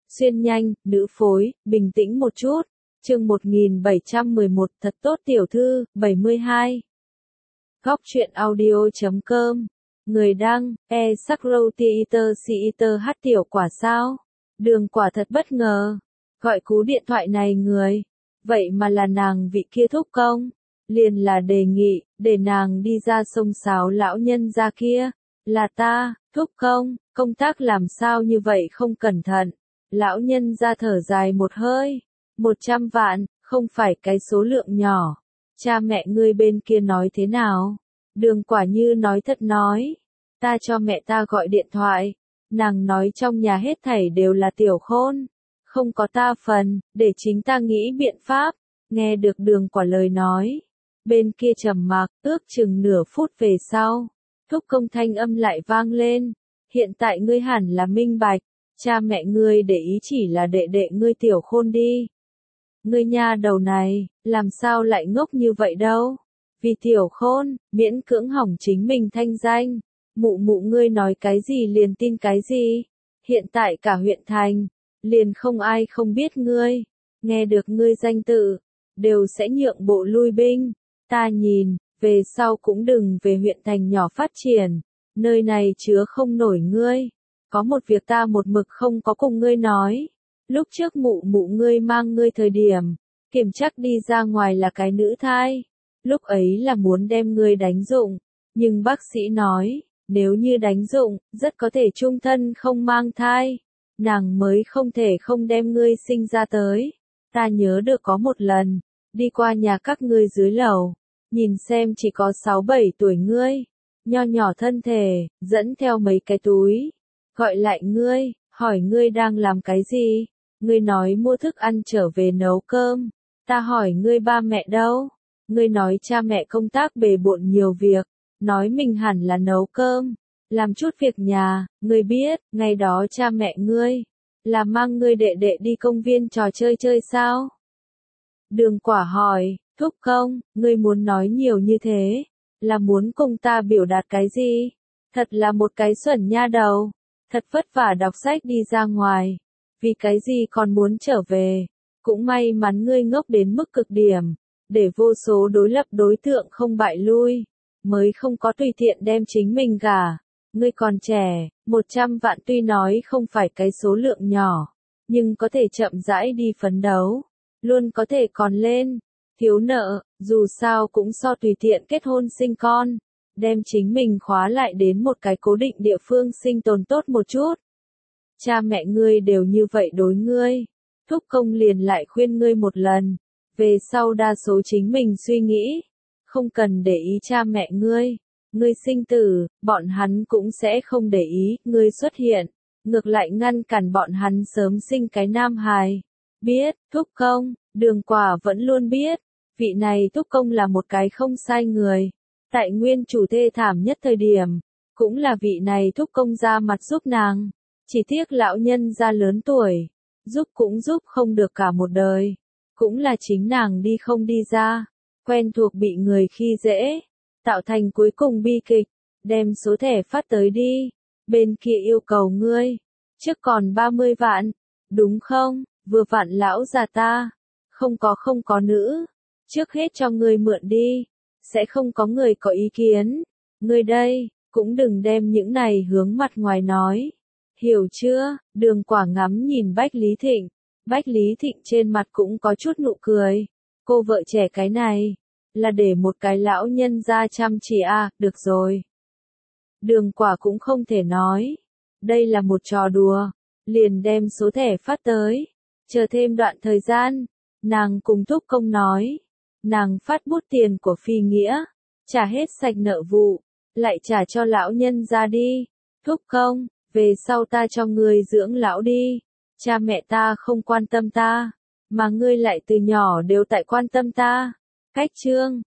Xuyên nhanh, nữ phối, bình tĩnh một chút. Chương 1711 thật tốt tiểu thư, 72. Góc truyện audio.com. Người đăng, e-sakroteater hát tiểu quả sao? Đường quả thật bất ngờ. Gọi cú điện thoại này người. Vậy mà là nàng vị kia thúc công. Liền là đề nghị, để nàng đi ra sông sáo lão nhân ra kia. Là ta, thúc công, công tác làm sao như vậy không cẩn thận. Lão nhân ra thở dài một hơi. 100 vạn, không phải cái số lượng nhỏ. Cha mẹ ngươi bên kia nói thế nào? Đường quả như nói thật nói. Ta cho mẹ ta gọi điện thoại. Nàng nói trong nhà hết thảy đều là tiểu khôn. Không có ta phần, để chính ta nghĩ biện pháp. Nghe được đường quả lời nói. Bên kia trầm mặc, ước chừng nửa phút về sau. Thúc công thanh âm lại vang lên. Hiện tại ngươi hẳn là minh bạch. Cha mẹ ngươi để ý chỉ là đệ đệ ngươi tiểu khôn đi. Ngươi nha đầu này, làm sao lại ngốc như vậy đâu? Vì tiểu khôn, miễn cưỡng hỏng chính mình thanh danh. Mụ mụ ngươi nói cái gì liền tin cái gì? Hiện tại cả huyện thành, liền không ai không biết ngươi. Nghe được ngươi danh tự, đều sẽ nhượng bộ lui binh. Ta nhìn, về sau cũng đừng về huyện thành nhỏ phát triển. Nơi này chứa không nổi ngươi. Có một việc ta một mực không có cùng ngươi nói. Lúc trước mụ mụ ngươi mang ngươi thời điểm, kiểm chắc đi ra ngoài là cái nữ thai. Lúc ấy là muốn đem ngươi đánh dụng, nhưng bác sĩ nói, nếu như đánh dụng, rất có thể chung thân không mang thai. Nàng mới không thể không đem ngươi sinh ra tới. Ta nhớ được có một lần, đi qua nhà các ngươi dưới lầu, nhìn xem chỉ có 6-7 tuổi ngươi, nho nhỏ thân thể, dẫn theo mấy cái túi. Gọi lại ngươi, hỏi ngươi đang làm cái gì? Ngươi nói mua thức ăn trở về nấu cơm. Ta hỏi ngươi ba mẹ đâu? Ngươi nói cha mẹ công tác bề bộn nhiều việc, nói mình hẳn là nấu cơm, làm chút việc nhà. Ngươi biết, ngày đó cha mẹ ngươi là mang ngươi đệ đệ đi công viên trò chơi chơi sao? Đường quả hỏi, thúc công, ngươi muốn nói nhiều như thế, là muốn cùng ta biểu đạt cái gì? Thật là một cái xuẩn nha đầu. Thật vất vả đọc sách đi ra ngoài. Vì cái gì còn muốn trở về. Cũng may mắn ngươi ngốc đến mức cực điểm. Để vô số đối lập đối tượng không bại lui. Mới không có tùy tiện đem chính mình gả. Ngươi còn trẻ, 100 vạn tuy nói không phải cái số lượng nhỏ. Nhưng có thể chậm rãi đi phấn đấu. Luôn có thể còn lên. Thiếu nợ, dù sao cũng so tùy tiện kết hôn sinh con. Đem chính mình khóa lại đến một cái cố định địa phương sinh tồn tốt một chút. Cha mẹ ngươi đều như vậy đối ngươi. Thúc công liền lại khuyên ngươi một lần. Về sau đa số chính mình suy nghĩ. Không cần để ý cha mẹ ngươi. Ngươi sinh tử, bọn hắn cũng sẽ không để ý ngươi xuất hiện. Ngược lại ngăn cản bọn hắn sớm sinh cái nam hài. Biết, thúc công, đường quả vẫn luôn biết. Vị này thúc công là một cái không sai người. Tại nguyên chủ thê thảm nhất thời điểm, cũng là vị này thúc công ra mặt giúp nàng. Chỉ tiếc lão nhân ra lớn tuổi, giúp cũng giúp không được cả một đời. Cũng là chính nàng đi không đi ra, quen thuộc bị người khi dễ, tạo thành cuối cùng bi kịch, đem số thẻ phát tới đi. Bên kia yêu cầu ngươi, trước còn 30 vạn, đúng không? Vừa vặn lão già ta, không có nữ, trước hết cho ngươi mượn đi. Sẽ không có người có ý kiến. Ngươi đây, cũng đừng đem những này hướng mặt ngoài nói. Hiểu chưa? Đường quả ngắm nhìn Bách Lý Thịnh. Bách Lý Thịnh trên mặt cũng có chút nụ cười. Cô vợ trẻ cái này, là để một cái lão nhân ra chăm chỉ à, được rồi. Đường quả cũng không thể nói. Đây là một trò đùa. Liền đem số thẻ phát tới. Chờ thêm đoạn thời gian. Nàng cùng thúc công nói. Nàng phát bút tiền của Phi Nghĩa, trả hết sạch nợ vụ, lại trả cho lão nhân ra đi. Thúc công, về sau ta cho ngươi dưỡng lão đi. Cha mẹ ta không quan tâm ta, mà ngươi lại từ nhỏ đều tại quan tâm ta. Cách chương